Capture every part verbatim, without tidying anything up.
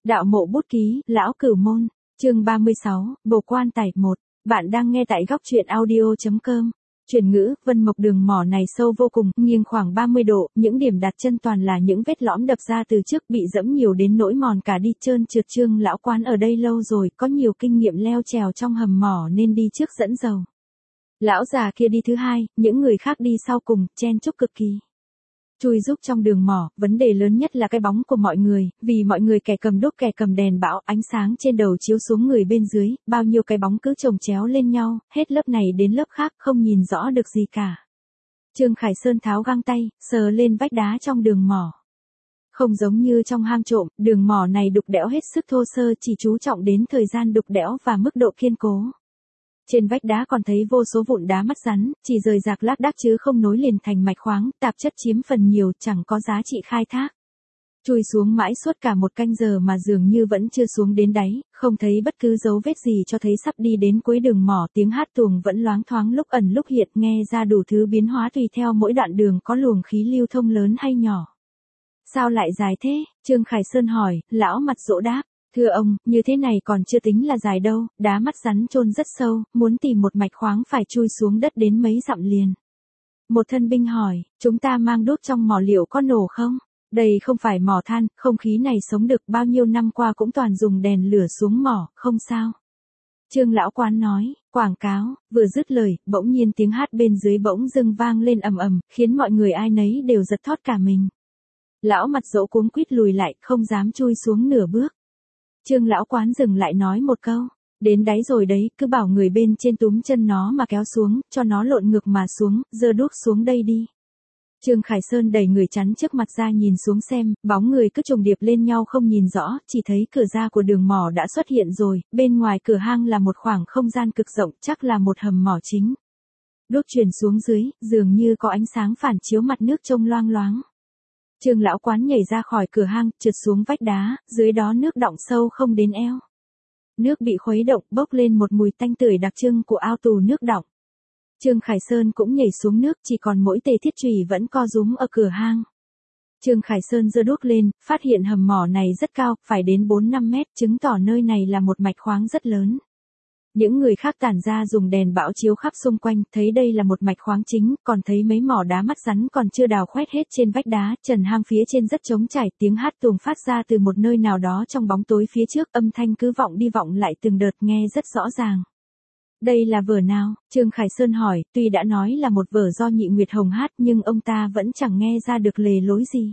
Đạo mộ bút ký, Lão Cửu Môn, chương ba mươi sáu, Bồ Quan Tài một. Bạn đang nghe tại góc truyện audio.com. Chuyển ngữ, Vân Mộc đường mỏ này sâu vô cùng, nghiêng khoảng ba mươi độ, những điểm đặt chân toàn là những vết lõm đập ra từ trước bị dẫm nhiều đến nỗi mòn cả đi trơn trượt. Trương lão quán ở đây lâu rồi, có nhiều kinh nghiệm leo trèo trong hầm mỏ nên đi trước dẫn dầu. Lão già kia đi thứ hai, những người khác đi sau cùng, chen chúc cực kỳ. Chui giúp trong đường mỏ, vấn đề lớn nhất là cái bóng của mọi người, vì mọi người kẻ cầm đuốc kẻ cầm đèn bão, ánh sáng trên đầu chiếu xuống người bên dưới, bao nhiêu cái bóng cứ chồng chéo lên nhau, hết lớp này đến lớp khác, không nhìn rõ được gì cả. Trương Khải Sơn tháo găng tay, sờ lên vách đá trong đường mỏ. Không giống như trong hang trộm, đường mỏ này đục đẽo hết sức thô sơ, chỉ chú trọng đến thời gian đục đẽo và mức độ kiên cố. Trên vách đá còn thấy vô số vụn đá mắt rắn, chỉ rời rạc lác đác chứ không nối liền thành mạch khoáng, tạp chất chiếm phần nhiều, chẳng có giá trị khai thác. Chui xuống mãi suốt cả một canh giờ mà dường như vẫn chưa xuống đến đáy, không thấy bất cứ dấu vết gì cho thấy sắp đi đến cuối đường mỏ. Tiếng hát tuồng vẫn loáng thoáng lúc ẩn lúc hiện, nghe ra đủ thứ biến hóa tùy theo mỗi đoạn đường có luồng khí lưu thông lớn hay nhỏ. Sao lại dài thế? Trương Khải Sơn hỏi, lão mặt dỗ đáp. Thưa ông, như thế này còn chưa tính là dài đâu, đá mắt rắn chôn rất sâu, muốn tìm một mạch khoáng phải chui xuống đất đến mấy dặm liền. Một thân binh hỏi, chúng ta mang đốt trong mỏ liệu có nổ không? Đây không phải mỏ than, không khí này sống được bao nhiêu năm qua cũng toàn dùng đèn lửa xuống mỏ, không sao. Trương lão quán nói, quảng cáo, vừa dứt lời, bỗng nhiên tiếng hát bên dưới bỗng dưng vang lên ầm ầm, khiến mọi người ai nấy đều giật thót cả mình. Lão mặt dỗ cuống quýt lùi lại, không dám chui xuống nửa bước. Trương lão quán dừng lại nói một câu, đến đáy rồi đấy, cứ bảo người bên trên túm chân nó mà kéo xuống, cho nó lộn ngược mà xuống, giơ đuốc xuống đây đi. Trương Khải Sơn đẩy người chắn trước mặt ra nhìn xuống xem, bóng người cứ chồng điệp lên nhau không nhìn rõ, chỉ thấy cửa ra của đường mỏ đã xuất hiện rồi, bên ngoài cửa hang là một khoảng không gian cực rộng, chắc là một hầm mỏ chính. Đuốc truyền xuống dưới, dường như có ánh sáng phản chiếu mặt nước trông loang loáng. Trương lão quán nhảy ra khỏi cửa hang, trượt xuống vách đá, dưới đó nước đọng sâu không đến eo. Nước bị khuấy động, bốc lên một mùi tanh tưởi đặc trưng của ao tù nước đọng. Trương Khải Sơn cũng nhảy xuống nước, chỉ còn mỗi Tề Thiết Chủy vẫn co rúm ở cửa hang. Trương Khải Sơn giơ đuốc lên, phát hiện hầm mỏ này rất cao, phải đến bốn năm mét, chứng tỏ nơi này là một mạch khoáng rất lớn. Những người khác tản ra dùng đèn bão chiếu khắp xung quanh, thấy đây là một mạch khoáng chính, còn thấy mấy mỏ đá mắt rắn còn chưa đào khoét hết trên vách đá, trần hang phía trên rất trống trải, tiếng hát tuồng phát ra từ một nơi nào đó trong bóng tối phía trước, âm thanh cứ vọng đi vọng lại từng đợt nghe rất rõ ràng. Đây là vở nào? Trương Khải Sơn hỏi, tuy đã nói là một vở do Nhị Nguyệt Hồng hát nhưng ông ta vẫn chẳng nghe ra được lề lối gì.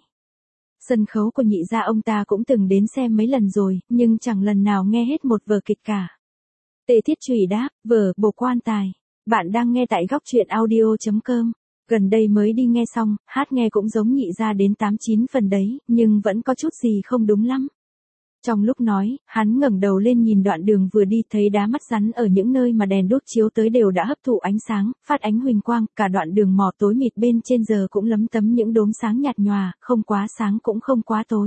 Sân khấu của Nhị gia ông ta cũng từng đến xem mấy lần rồi, nhưng chẳng lần nào nghe hết một vở kịch cả. Tề Thiết Chủy đáp, vở Bồ Quan Tài. Bạn đang nghe tại góc truyện audio.com. Gần đây mới đi nghe xong, hát nghe cũng giống Nhị gia đến tám chín phần đấy, nhưng vẫn có chút gì không đúng lắm. Trong lúc nói, hắn ngẩng đầu lên nhìn đoạn đường vừa đi, thấy đá mắt rắn ở những nơi mà đèn đốt chiếu tới đều đã hấp thụ ánh sáng, phát ánh huỳnh quang, cả đoạn đường mỏ tối mịt bên trên giờ cũng lấm tấm những đốm sáng nhạt nhòa, không quá sáng cũng không quá tối.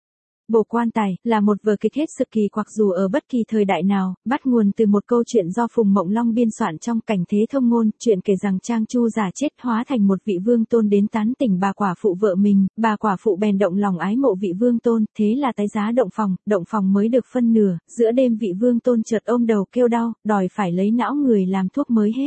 Bồ Quan Tài là một vở kịch hết sức kỳ quặc dù ở bất kỳ thời đại nào, bắt nguồn từ một câu chuyện do Phùng Mộng Long biên soạn trong Cảnh Thế Thông Ngôn. Chuyện kể rằng Trang Chu giả chết hóa thành một vị vương tôn đến tán tỉnh bà quả phụ vợ mình, bà quả phụ bèn động lòng ái mộ vị vương tôn, thế là tái giá động phòng, động phòng mới được phân nửa, giữa đêm vị vương tôn chợt ôm đầu kêu đau, đòi phải lấy não người làm thuốc mới hết.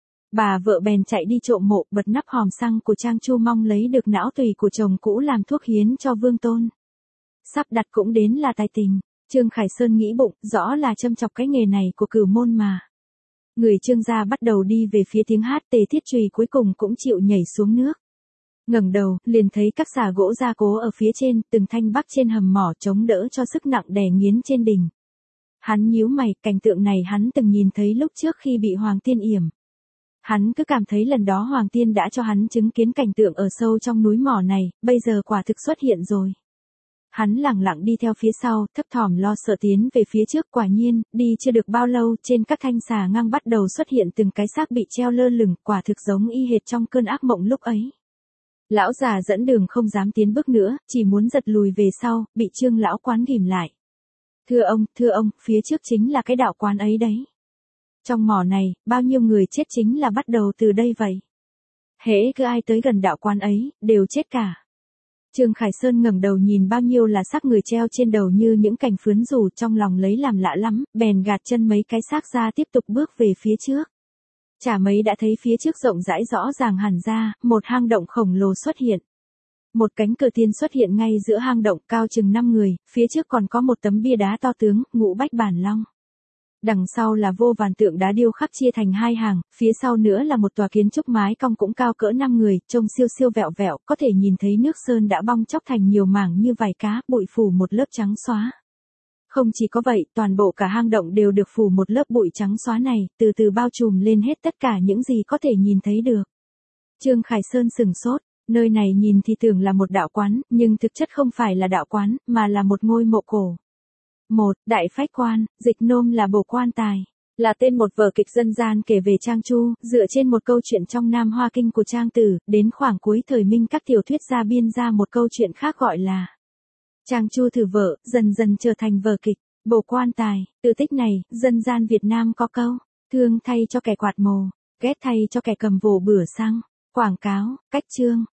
Bà vợ bèn chạy đi trộm mộ, bật nắp hòm xăng của Trang Chu mong lấy được não tùy của chồng cũ làm thuốc hiến cho vương tôn. Sắp đặt cũng đến là tài tình. Trương Khải Sơn nghĩ bụng, rõ là châm chọc cái nghề này của Cửu Môn mà. Người Trương gia bắt đầu đi về phía tiếng hát, Tề Thiết Chủy cuối cùng cũng chịu nhảy xuống nước. Ngẩng đầu, liền thấy các xà gỗ gia cố ở phía trên, từng thanh bắc trên hầm mỏ chống đỡ cho sức nặng đè nghiến trên đỉnh. Hắn nhíu mày, cảnh tượng này hắn từng nhìn thấy lúc trước khi bị Hoàng Tiên yểm. Hắn cứ cảm thấy lần đó Hoàng Tiên đã cho hắn chứng kiến cảnh tượng ở sâu trong núi mỏ này, bây giờ quả thực xuất hiện rồi. Hắn lẳng lặng đi theo phía sau, thấp thỏm lo sợ tiến về phía trước. Quả nhiên, đi chưa được bao lâu, trên các thanh xà ngang bắt đầu xuất hiện từng cái xác bị treo lơ lửng, quả thực giống y hệt trong cơn ác mộng lúc ấy. Lão già dẫn đường không dám tiến bước nữa, chỉ muốn giật lùi về sau, bị Trương lão quán ghìm lại. Thưa ông, thưa ông, phía trước chính là cái đạo quán ấy đấy. Trong mỏ này, bao nhiêu người chết chính là bắt đầu từ đây vậy. Hễ cứ ai tới gần đạo quán ấy, đều chết cả. Trương Khải Sơn ngẩng đầu nhìn bao nhiêu là xác người treo trên đầu như những cành phướn rủ, trong lòng lấy làm lạ lắm, bèn gạt chân mấy cái xác ra tiếp tục bước về phía trước. Chả mấy đã thấy phía trước rộng rãi rõ ràng hẳn ra, một hang động khổng lồ xuất hiện. Một cánh cửa tiên xuất hiện ngay giữa hang động, cao chừng năm người, phía trước còn có một tấm bia đá to tướng, Ngũ Bách Bản Long. Đằng sau là vô vàn tượng đá điêu khắc chia thành hai hàng, phía sau nữa là một tòa kiến trúc mái cong cũng cao cỡ năm người, trông siêu siêu vẹo vẹo, có thể nhìn thấy nước sơn đã bong chóc thành nhiều mảng như vảy cá, bụi phủ một lớp trắng xóa. Không chỉ có vậy, toàn bộ cả hang động đều được phủ một lớp bụi trắng xóa này, từ từ bao trùm lên hết tất cả những gì có thể nhìn thấy được. Trương Khải Sơn sừng sốt, nơi này nhìn thì tưởng là một đạo quán, nhưng thực chất không phải là đạo quán, mà là một ngôi mộ cổ. Một, Đại Phách Quan, dịch nôm là Bồ Quan Tài, là tên một vở kịch dân gian kể về Trang Chu, dựa trên một câu chuyện trong Nam Hoa Kinh của Trang Tử, đến khoảng cuối thời Minh các tiểu thuyết gia biên ra một câu chuyện khác gọi là Trang Chu thử vợ, dần dần trở thành vở kịch, Bồ Quan Tài. Từ tích này, dân gian Việt Nam có câu, thương thay cho kẻ quạt mồ, ghét thay cho kẻ cầm vồ bửa xăng, quảng cáo, cách chương.